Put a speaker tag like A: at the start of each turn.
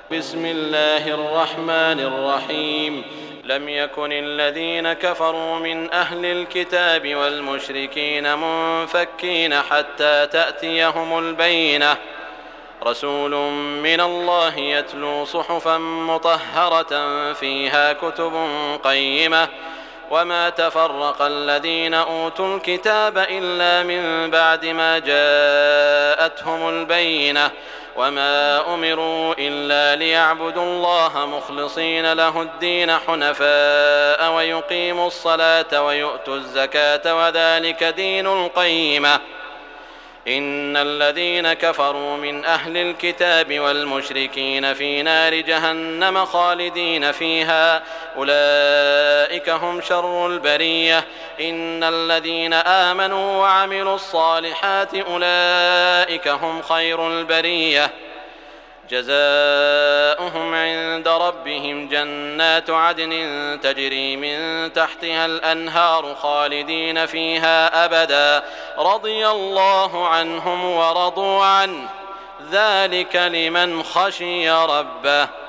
A: بسم الله الرحمن الرحيم. لم يكن الذين كفروا من أهل الكتاب والمشركين منفكين حتى تأتيهم البينة، رسول من الله يتلو صحفا مطهرة فيها كتب قيمة، وما تفرق الذين أوتوا الكتاب إلا من بعد ما جاءتهم البينة، وما أمروا إلا ليعبدوا الله مخلصين له الدين حنفاء ويقيموا الصلاة ويؤتوا الزكاة وذلك دين القيمة. إن الذين كفروا من أهل الكتاب والمشركين في نار جهنم خالدين فيها، أولئك هم شر البرية. إن الذين آمنوا وعملوا الصالحات أولئك هم خير البرية، جزاؤهم عند ربهم جنات عدن تجري من تحتها الأنهار خالدين فيها أبدا، رضي الله عنهم ورضوا عنه، ذلك لمن خشي ربه.